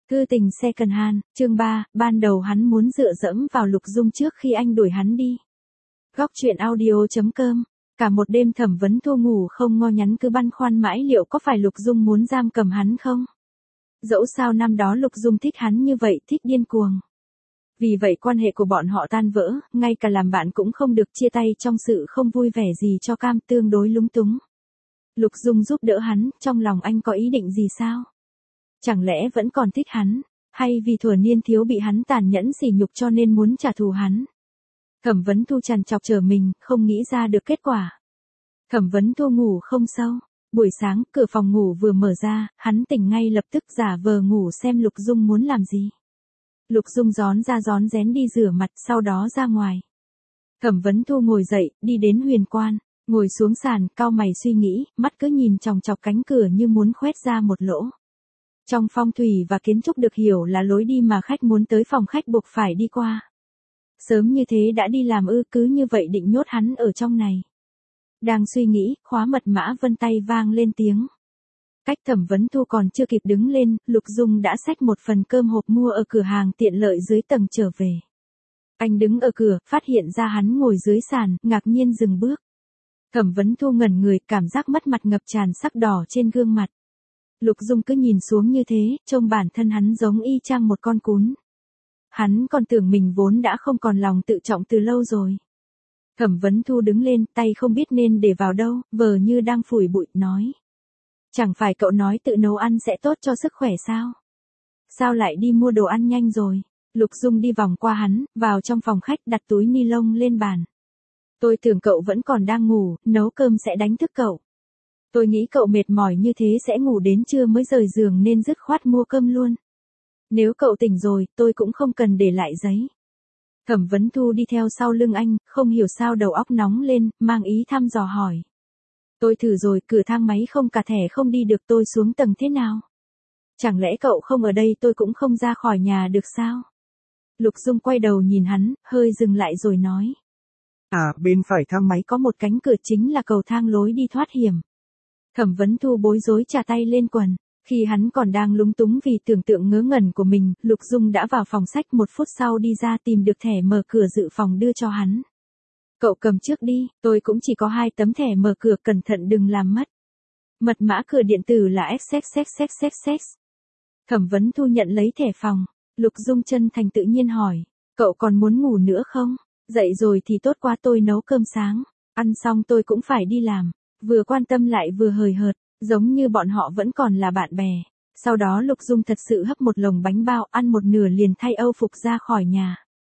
Cư tình second hand, chương 3, ban đầu hắn muốn dựa dẫm vào Lục Dung trước khi anh đuổi hắn đi. Góc truyện audio.com. Cả một đêm Thẩm Vấn Thu ngủ không ngon, nhắn cứ băn khoăn mãi liệu có phải Lục Dung muốn giam cầm hắn không. Dẫu sao năm đó Lục Dung thích hắn như vậy, thích điên cuồng. Vì vậy quan hệ của bọn họ tan vỡ, ngay cả làm bạn cũng không được, chia tay trong sự không vui vẻ gì cho cam, tương đối lúng túng. Lục Dung giúp đỡ hắn, trong lòng anh có ý định gì sao? Chẳng lẽ vẫn còn thích hắn, hay vì thuở niên thiếu bị hắn tàn nhẫn sỉ nhục cho nên muốn trả thù hắn? Thẩm Vấn Thu trằn trọc chờ mình, không nghĩ ra được kết quả. Thẩm Vấn Thu ngủ không sâu. Buổi sáng, cửa phòng ngủ vừa mở ra, hắn tỉnh ngay lập tức, giả vờ ngủ xem Lục Dung muốn làm gì. Lục Dung rón ra rón rén đi rửa mặt, sau đó ra ngoài. Thẩm Vấn Thu ngồi dậy, đi đến huyền quan, ngồi xuống sàn, cau mày suy nghĩ, mắt cứ nhìn chòng chọc cánh cửa như muốn khoét ra một lỗ. Trong phong thủy và kiến trúc được hiểu là lối đi mà khách muốn tới phòng khách buộc phải đi qua. Sớm như thế đã đi làm ư? Cứ như vậy định nhốt hắn ở trong này. Đang suy nghĩ, khóa mật mã vân tay vang lên tiếng. Cách Thẩm Vấn Thu còn chưa kịp đứng lên, Lục Dung đã xách một phần cơm hộp mua ở cửa hàng tiện lợi dưới tầng trở về. Anh đứng ở cửa, phát hiện ra hắn ngồi dưới sàn, ngạc nhiên dừng bước. Thẩm Vấn Thu ngẩn người, cảm giác mất mặt ngập tràn sắc đỏ trên gương mặt. Lục Dung cứ nhìn xuống như thế, trông bản thân hắn giống y chang một con cún. Hắn còn tưởng mình vốn đã không còn lòng tự trọng từ lâu rồi. Thẩm Vấn Thu đứng lên, tay không biết nên để vào đâu, vờ như đang phủi bụi, nói. Chẳng phải cậu nói tự nấu ăn sẽ tốt cho sức khỏe sao? Sao lại đi mua đồ ăn nhanh rồi? Lục Dung đi vòng qua hắn, vào trong phòng khách, đặt túi ni lông lên bàn. Tôi tưởng cậu vẫn còn đang ngủ, nấu cơm sẽ đánh thức cậu. Tôi nghĩ cậu mệt mỏi như thế sẽ ngủ đến trưa mới rời giường nên dứt khoát mua cơm luôn. Nếu cậu tỉnh rồi, tôi cũng không cần để lại giấy. Thẩm Vấn Thu đi theo sau lưng anh, không hiểu sao đầu óc nóng lên, mang ý thăm dò hỏi. Tôi thử rồi, cửa thang máy không cả thẻ không đi được, tôi xuống tầng thế nào? Chẳng lẽ cậu không ở đây tôi cũng không ra khỏi nhà được sao? Lục Dung quay đầu nhìn hắn, hơi dừng lại rồi nói. Bên phải thang máy có một cánh cửa, chính là cầu thang lối đi thoát hiểm. Thẩm Vấn Thu bối rối chà tay lên quần. Khi hắn còn đang lúng túng vì tưởng tượng ngớ ngẩn của mình, Lục Dung đã vào phòng sách, 1 phút sau đi ra tìm được thẻ mở cửa dự phòng đưa cho hắn. Cậu cầm trước đi, tôi cũng chỉ có 2 tấm thẻ mở cửa, cẩn thận đừng làm mất. Mật mã cửa điện tử là XXXXXX. Thẩm Vấn Thu nhận lấy thẻ phòng. Lục Dung chân thành tự nhiên hỏi. Cậu còn muốn ngủ nữa không? Dậy rồi thì tốt quá, tôi nấu cơm sáng. Ăn xong tôi cũng phải đi làm. Vừa quan tâm lại vừa hời hợt, giống như bọn họ vẫn còn là bạn bè. Sau đó Lục Dung thật sự hấp một lồng bánh bao, ăn một nửa liền thay âu phục ra khỏi nhà.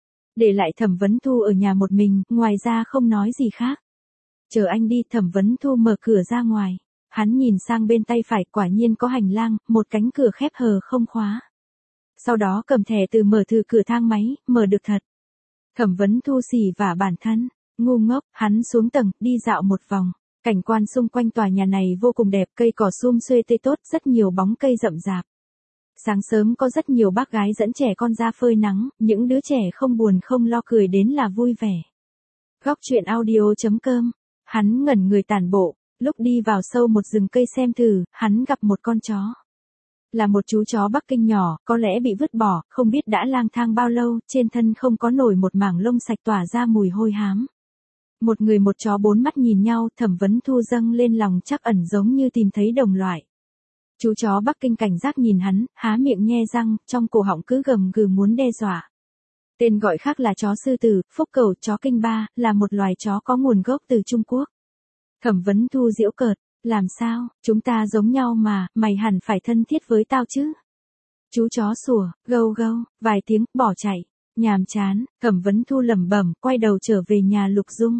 Để lại Thẩm Vấn Thu ở nhà một mình, ngoài ra không nói gì khác. Chờ anh đi, Thẩm Vấn Thu mở cửa ra ngoài. Hắn nhìn sang bên tay phải, quả nhiên có hành lang, một cánh cửa khép hờ không khóa. Sau đó cầm thẻ từ mở thử cửa thang máy, mở được thật. Thẩm Vấn Thu xỉ vả bản thân, ngu ngốc, hắn xuống tầng, đi dạo một vòng. Cảnh quan xung quanh tòa nhà này vô cùng đẹp, cây cỏ sum xuê tươi tốt, rất nhiều bóng cây rậm rạp. Sáng sớm có rất nhiều bác gái dẫn trẻ con ra phơi nắng, những đứa trẻ không buồn không lo cười đến là vui vẻ. Góc truyện audio.com. Hắn ngẩn người tản bộ, lúc đi vào sâu một rừng cây xem thử, hắn gặp một con chó. Là một chú chó Bắc Kinh nhỏ, có lẽ bị vứt bỏ, không biết đã lang thang bao lâu, trên thân không có nổi một mảng lông sạch tỏa ra mùi hôi hám. Một người một chó 4 mắt nhìn nhau, Thẩm Vấn Thu dâng lên lòng trắc ẩn giống như tìm thấy đồng loại. Chú chó Bắc Kinh cảnh giác nhìn hắn, há miệng nhe răng, trong cổ họng cứ gầm gừ muốn đe dọa. Tên gọi khác là chó sư tử, phúc cẩu, chó kinh ba, là một loài chó có nguồn gốc từ Trung Quốc. Thẩm Vấn Thu giễu cợt, làm sao, chúng ta giống nhau mà, mày hẳn phải thân thiết với tao chứ. Chú chó sủa, gâu gâu, vài tiếng, bỏ chạy, nhàm chán, Thẩm Vấn Thu lẩm bẩm, quay đầu trở về nhà Lục Dung.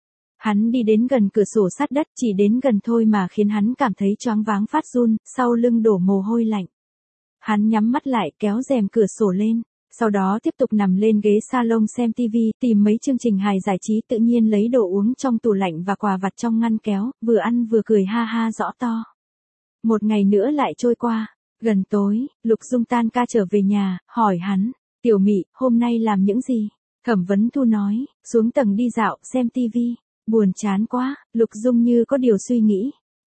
Hắn đi đến gần cửa sổ sát đất, chỉ đến gần thôi mà khiến hắn cảm thấy choáng váng phát run, sau lưng đổ mồ hôi lạnh. Hắn nhắm mắt lại, kéo rèm cửa sổ lên, sau đó tiếp tục nằm lên ghế salon xem TV, tìm mấy chương trình hài giải trí, tự nhiên lấy đồ uống trong tủ lạnh và quà vặt trong ngăn kéo, vừa ăn vừa cười ha ha rõ to. Một ngày nữa lại trôi qua, gần tối, Lục Dung tan ca trở về nhà, hỏi hắn, Tiểu Mị, hôm nay làm những gì? Thẩm Vấn Thu nói, xuống tầng đi dạo, xem TV. Buồn chán quá, Lục Dung như có điều suy nghĩ.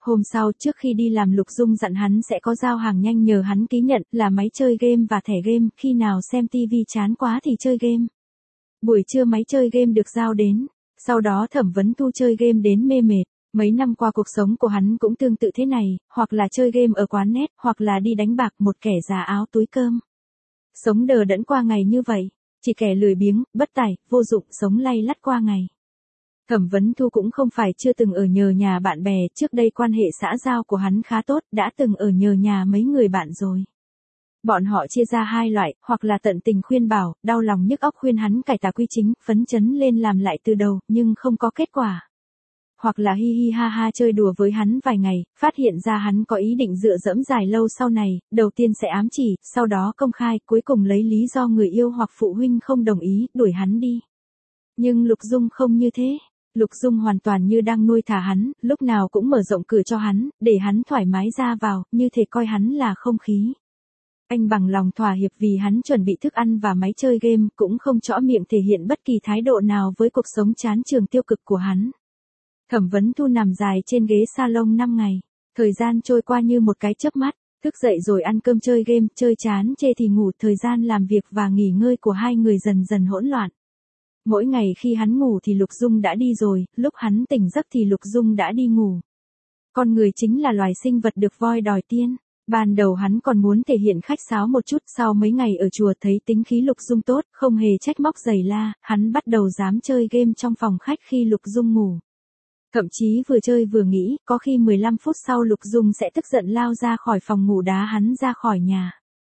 Hôm sau trước khi đi làm Lục Dung dặn hắn sẽ có giao hàng nhanh nhờ hắn ký nhận là máy chơi game và thẻ game, khi nào xem TV chán quá thì chơi game. Buổi trưa máy chơi game được giao đến, sau đó Thẩm Vấn Thu chơi game đến mê mệt. Mấy năm qua cuộc sống của hắn cũng tương tự thế này, hoặc là chơi game ở quán net, hoặc là đi đánh bạc, một kẻ già áo túi cơm. Sống đờ đẫn qua ngày như vậy, chỉ kẻ lười biếng, bất tài, vô dụng sống lay lắt qua ngày. Thẩm Vấn Thu cũng không phải chưa từng ở nhờ nhà bạn bè, trước đây quan hệ xã giao của hắn khá tốt, đã từng ở nhờ nhà mấy người bạn rồi. Bọn họ chia ra hai loại, hoặc là tận tình khuyên bảo, đau lòng nhức óc khuyên hắn cải tà quy chính, phấn chấn lên làm lại từ đầu, nhưng không có kết quả. Hoặc là hi hi ha ha chơi đùa với hắn vài ngày, phát hiện ra hắn có ý định dựa dẫm dài lâu sau này, đầu tiên sẽ ám chỉ, sau đó công khai, cuối cùng lấy lý do người yêu hoặc phụ huynh không đồng ý, đuổi hắn đi. Nhưng Lục Dung không như thế. Lục Dung hoàn toàn như đang nuôi thả hắn, lúc nào cũng mở rộng cửa cho hắn, để hắn thoải mái ra vào, như thể coi hắn là không khí. Anh bằng lòng thỏa hiệp vì hắn chuẩn bị thức ăn và máy chơi game, cũng không chõ miệng thể hiện bất kỳ thái độ nào với cuộc sống chán trường tiêu cực của hắn. Thẩm Vấn Thu nằm dài trên ghế salon 5 ngày, thời gian trôi qua như một cái chớp mắt, thức dậy rồi ăn cơm chơi game, chơi chán chê thì ngủ, thời gian làm việc và nghỉ ngơi của hai người dần dần hỗn loạn. Mỗi ngày khi hắn ngủ thì Lục Dung đã đi rồi, lúc hắn tỉnh giấc thì Lục Dung đã đi ngủ. Con người chính là loài sinh vật được voi đòi tiên. Ban đầu hắn còn muốn thể hiện khách sáo một chút, sau mấy ngày ở chùa thấy tính khí Lục Dung tốt, không hề trách móc giày la, hắn bắt đầu dám chơi game trong phòng khách khi Lục Dung ngủ. Thậm chí vừa chơi vừa nghĩ, có khi 15 phút sau Lục Dung sẽ tức giận lao ra khỏi phòng ngủ đá hắn ra khỏi nhà.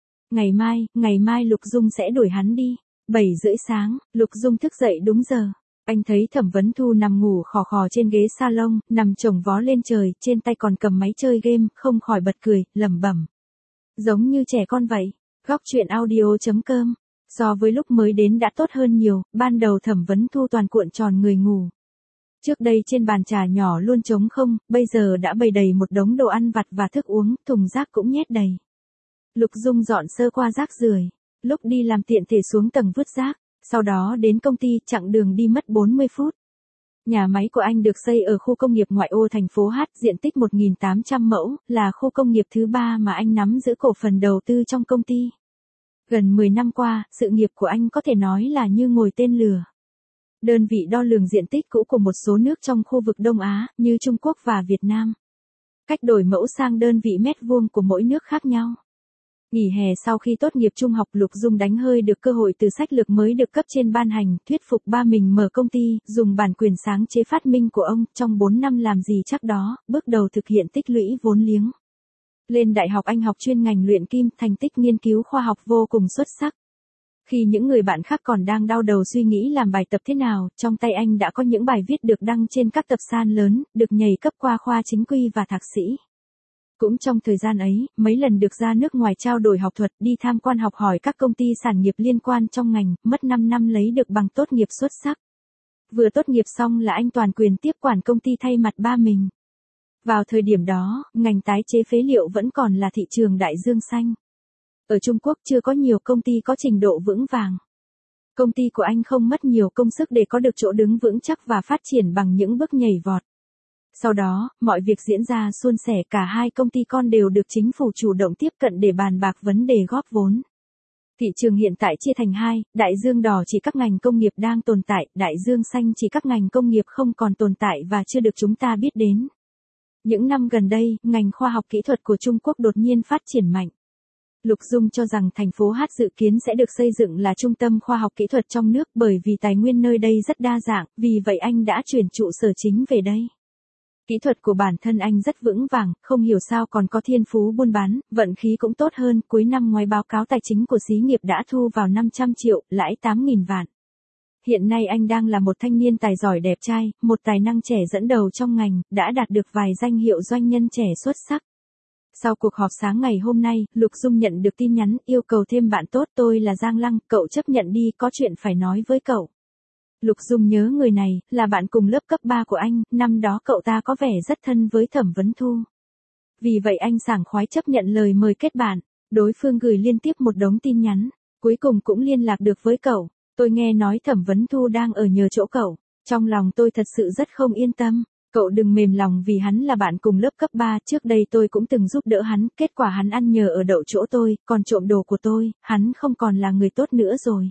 Ngày mai Lục Dung sẽ đuổi hắn đi. 7:30 sáng, Lục Dung thức dậy đúng giờ. Anh thấy Thẩm Vấn Thu nằm ngủ khò khò trên ghế salon, nằm chồng vó lên trời, trên tay còn cầm máy chơi game, không khỏi bật cười, lẩm bẩm. Giống như trẻ con vậy. Góc truyện audio.com. So với lúc mới đến đã tốt hơn nhiều, ban đầu Thẩm Vấn Thu toàn cuộn tròn người ngủ. Trước đây trên bàn trà nhỏ luôn trống không, bây giờ đã bày đầy một đống đồ ăn vặt và thức uống, thùng rác cũng nhét đầy. Lục Dung dọn sơ qua rác rưởi. Lúc đi làm tiện thể xuống tầng vứt rác, sau đó đến công ty, chặng đường đi mất 40 phút. Nhà máy của anh được xây ở khu công nghiệp ngoại ô thành phố H, diện tích 1.800 mẫu, là khu công nghiệp thứ 3 mà anh nắm giữ cổ phần đầu tư trong công ty. Gần 10 năm qua, sự nghiệp của anh có thể nói là như ngồi tên lửa. Đơn vị đo lường diện tích cũ của một số nước trong khu vực Đông Á, như Trung Quốc và Việt Nam. Cách đổi mẫu sang đơn vị mét vuông của mỗi nước khác nhau. Nghỉ hè sau khi tốt nghiệp trung học, Lục Dung đánh hơi được cơ hội từ sách lược mới được cấp trên ban hành, thuyết phục ba mình mở công ty, dùng bản quyền sáng chế phát minh của ông, trong 4 năm làm gì chắc đó, bước đầu thực hiện tích lũy vốn liếng. Lên đại học anh học chuyên ngành luyện kim, thành tích nghiên cứu khoa học vô cùng xuất sắc. Khi những người bạn khác còn đang đau đầu suy nghĩ làm bài tập thế nào, trong tay anh đã có những bài viết được đăng trên các tập san lớn, được nhảy cấp qua khoa chính quy và thạc sĩ. Cũng trong thời gian ấy, mấy lần được ra nước ngoài trao đổi học thuật, đi tham quan học hỏi các công ty sản nghiệp liên quan trong ngành, mất 5 năm lấy được bằng tốt nghiệp xuất sắc. Vừa tốt nghiệp xong là anh toàn quyền tiếp quản công ty thay mặt ba mình. Vào thời điểm đó, ngành tái chế phế liệu vẫn còn là thị trường đại dương xanh. Ở Trung Quốc chưa có nhiều công ty có trình độ vững vàng. Công ty của anh không mất nhiều công sức để có được chỗ đứng vững chắc và phát triển bằng những bước nhảy vọt. Sau đó, mọi việc diễn ra suôn sẻ, cả hai công ty con đều được chính phủ chủ động tiếp cận để bàn bạc vấn đề góp vốn. Thị trường hiện tại chia thành hai, đại dương đỏ chỉ các ngành công nghiệp đang tồn tại, đại dương xanh chỉ các ngành công nghiệp không còn tồn tại và chưa được chúng ta biết đến. Những năm gần đây, ngành khoa học kỹ thuật của Trung Quốc đột nhiên phát triển mạnh. Lục Dung cho rằng thành phố H dự kiến sẽ được xây dựng là trung tâm khoa học kỹ thuật trong nước, bởi vì tài nguyên nơi đây rất đa dạng, vì vậy anh đã chuyển trụ sở chính về đây. Kỹ thuật của bản thân anh rất vững vàng, không hiểu sao còn có thiên phú buôn bán, vận khí cũng tốt hơn, cuối năm ngoái báo cáo tài chính của xí nghiệp đã thu vào 500 triệu, lãi 8.000 vạn. Hiện nay anh đang là một thanh niên tài giỏi đẹp trai, một tài năng trẻ dẫn đầu trong ngành, đã đạt được vài danh hiệu doanh nhân trẻ xuất sắc. Sau cuộc họp sáng ngày hôm nay, Lục Dung nhận được tin nhắn, yêu cầu thêm bạn tốt, tôi là Giang Lăng, cậu chấp nhận đi, có chuyện phải nói với cậu. Lục Dung nhớ người này, là bạn cùng lớp cấp 3 của anh, năm đó cậu ta có vẻ rất thân với Thẩm Vấn Thu. Vì vậy anh sảng khoái chấp nhận lời mời kết bạn, đối phương gửi liên tiếp một đống tin nhắn, cuối cùng cũng liên lạc được với cậu. Tôi nghe nói Thẩm Vấn Thu đang ở nhờ chỗ cậu, trong lòng tôi thật sự rất không yên tâm. Cậu đừng mềm lòng vì hắn là bạn cùng lớp cấp 3, trước đây tôi cũng từng giúp đỡ hắn, kết quả hắn ăn nhờ ở đậu chỗ tôi, còn trộm đồ của tôi, hắn không còn là người tốt nữa rồi.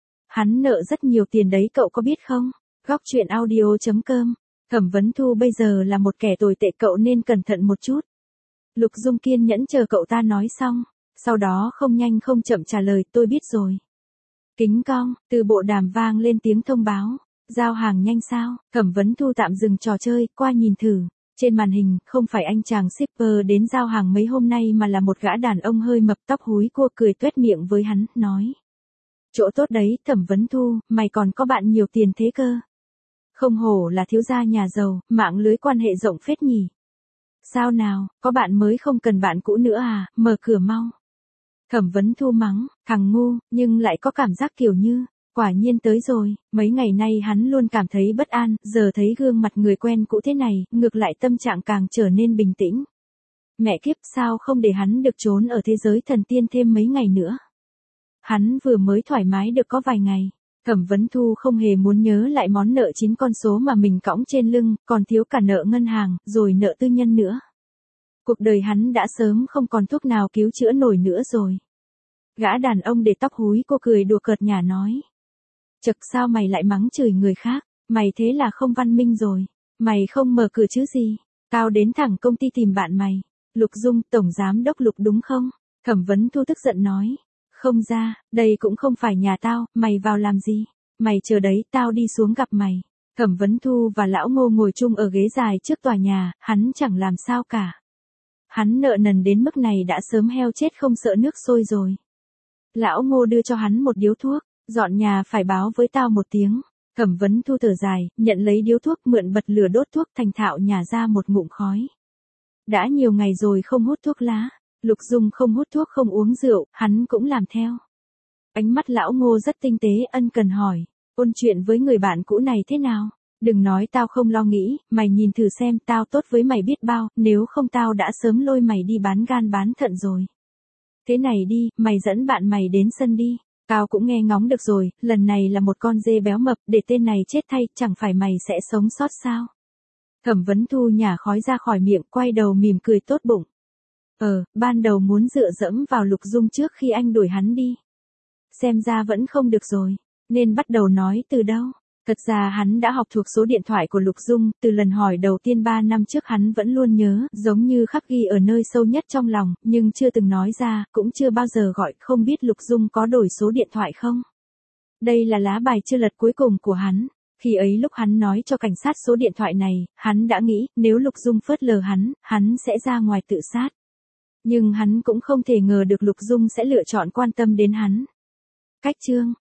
Hắn nợ rất nhiều tiền đấy cậu có biết không? Góc chuyện audio.com. Thẩm Vấn Thu bây giờ là một kẻ tồi tệ, cậu nên cẩn thận một chút. Lục Dung kiên nhẫn chờ cậu ta nói xong, sau đó không nhanh không chậm trả lời, tôi biết rồi. Kính cong, từ bộ đàm vang lên tiếng thông báo. Giao hàng nhanh sao? Thẩm Vấn Thu tạm dừng trò chơi, qua nhìn thử. Trên màn hình, không phải anh chàng shipper đến giao hàng mấy hôm nay mà là một gã đàn ông hơi mập tóc húi cua cười tuét miệng với hắn, nói. Chỗ tốt đấy, Thẩm Vấn Thu, mày còn có bạn nhiều tiền thế cơ. Không hổ là thiếu gia nhà giàu, mạng lưới quan hệ rộng phết nhỉ. Sao nào, có bạn mới không cần bạn cũ nữa à, mở cửa mau. Thẩm Vấn Thu mắng, thằng ngu, nhưng lại có cảm giác kiểu như, quả nhiên tới rồi, mấy ngày nay hắn luôn cảm thấy bất an, giờ thấy gương mặt người quen cũ thế này, ngược lại tâm trạng càng trở nên bình tĩnh. Mẹ kiếp, sao không để hắn được trốn ở thế giới thần tiên thêm mấy ngày nữa. Hắn vừa mới thoải mái được có vài ngày. Thẩm Vấn Thu không hề muốn nhớ lại món nợ 9 con số mà mình cõng trên lưng, còn thiếu cả nợ ngân hàng, rồi nợ tư nhân nữa. Cuộc đời hắn đã sớm không còn thuốc nào cứu chữa nổi nữa rồi. Gã đàn ông để tóc húi cô cười đùa cợt nhả nói. Chực, sao mày lại mắng chửi người khác, mày thế là không văn minh rồi. Mày không mở cửa chứ gì, tao đến thẳng công ty tìm bạn mày. Lục Dung, tổng giám đốc Lục đúng không? Thẩm Vấn Thu tức giận nói. Không ra, đây cũng không phải nhà tao, mày vào làm gì? Mày chờ đấy, tao đi xuống gặp mày. Thẩm Vấn Thu và lão Ngô ngồi chung ở ghế dài trước tòa nhà, hắn chẳng làm sao cả. Hắn nợ nần đến mức này đã sớm heo chết không sợ nước sôi rồi. Lão Ngô đưa cho hắn một điếu thuốc, dọn nhà phải báo với tao một tiếng. Thẩm Vấn Thu thở dài, nhận lấy điếu thuốc, mượn bật lửa đốt thuốc, thành thạo nhả ra một ngụm khói. Đã nhiều ngày rồi không hút thuốc lá. Lục Dung không hút thuốc không uống rượu, hắn cũng làm theo. Ánh mắt lão Ngô rất tinh tế, ân cần hỏi, ôn chuyện với người bạn cũ này thế nào? Đừng nói tao không lo nghĩ, mày nhìn thử xem, tao tốt với mày biết bao, nếu không tao đã sớm lôi mày đi bán gan bán thận rồi. Thế này đi, mày dẫn bạn mày đến sân đi. Tao cũng nghe ngóng được rồi, lần này là một con dê béo mập, để tên này chết thay, chẳng phải mày sẽ sống sót sao? Thẩm Vấn Thu nhả khói ra khỏi miệng, quay đầu mỉm cười tốt bụng. Ban đầu muốn dựa dẫm vào Lục Dung trước khi anh đuổi hắn đi. Xem ra vẫn không được rồi, nên bắt đầu nói từ đâu. Thật ra hắn đã học thuộc số điện thoại của Lục Dung, từ lần hỏi đầu tiên 3 năm trước hắn vẫn luôn nhớ, giống như khắc ghi ở nơi sâu nhất trong lòng, nhưng chưa từng nói ra, cũng chưa bao giờ gọi, không biết Lục Dung có đổi số điện thoại không. Đây là lá bài chưa lật cuối cùng của hắn. Khi ấy lúc hắn nói cho cảnh sát số điện thoại này, hắn đã nghĩ, nếu Lục Dung phớt lờ hắn sẽ ra ngoài tự sát. Nhưng hắn cũng không thể ngờ được Lục Dung sẽ lựa chọn quan tâm đến hắn. Cách chương